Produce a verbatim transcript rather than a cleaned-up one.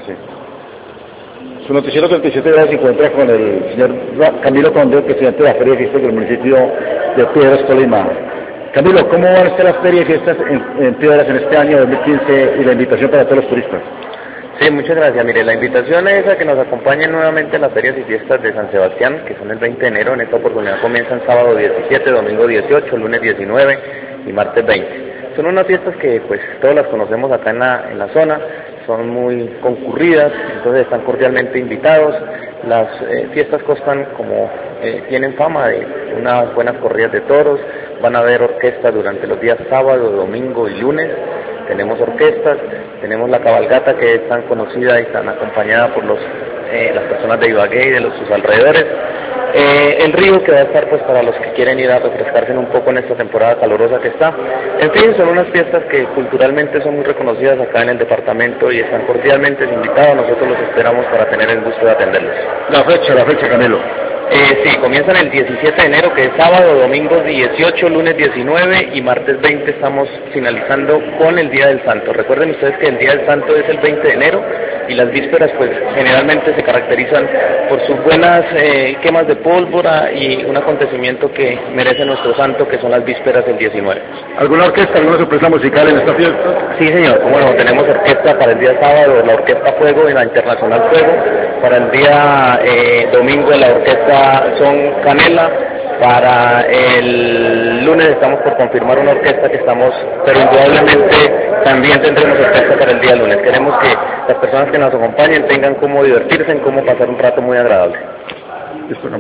Sí. Su noticiero treinta y siete grados se encuentra con el señor Camilo Conde, presidente de la Feria de Fiestas del municipio de Piedras, Tolima. Camilo, ¿cómo van a estar las ferias y fiestas en, en Piedras en este año dos mil quince y la invitación para todos los turistas? Sí, muchas gracias. Mire, la invitación es a que nos acompañen nuevamente en las ferias y fiestas de San Sebastián, que son el veinte de enero. En esta oportunidad comienzan sábado diecisiete, domingo dieciocho, lunes diecinueve y martes veinte. Son unas fiestas que pues todos las conocemos acá en la, en la zona, son muy concurridas, entonces están cordialmente invitados. Las eh, fiestas constan, como eh, tienen fama, de unas buenas corridas de toros. Van a haber orquestas durante los días sábado, domingo y lunes. Tenemos orquestas, tenemos la cabalgata, que es tan conocida y tan acompañada por los, eh, las personas de Ibagué y de los, sus alrededores. Eh, el río, que va a estar pues para los que quieren ir a refrescarse un poco en esta temporada calurosa que está. En fin, son unas fiestas que culturalmente son muy reconocidas acá en el departamento y están cordialmente invitados. Nosotros los esperamos para tener el gusto de atenderlos. La fecha, la fecha, Camilo. Eh, sí, comienzan el diecisiete de enero, que es sábado, domingo dieciocho, lunes diecinueve y martes veinte. Estamos finalizando con el Día del Santo. Recuerden ustedes que el Día del Santo es el veinte de enero y las vísperas pues generalmente se caracterizan por sus buenas eh, quemas de pólvora y un acontecimiento que merece nuestro santo, que son las vísperas del diecinueve. ¿Alguna orquesta, alguna sorpresa musical en esta fiesta? Sí, señor, como no, tenemos orquesta para el día sábado, la Orquesta Fuego y la Internacional Fuego. Para el día eh, domingo la orquesta Son Canela. Para el lunes estamos por confirmar una orquesta que estamos, pero indudablemente también tendremos orquesta para el día lunes. Queremos que las personas que nos acompañen tengan cómo divertirse, en cómo pasar un rato muy agradable. Listo,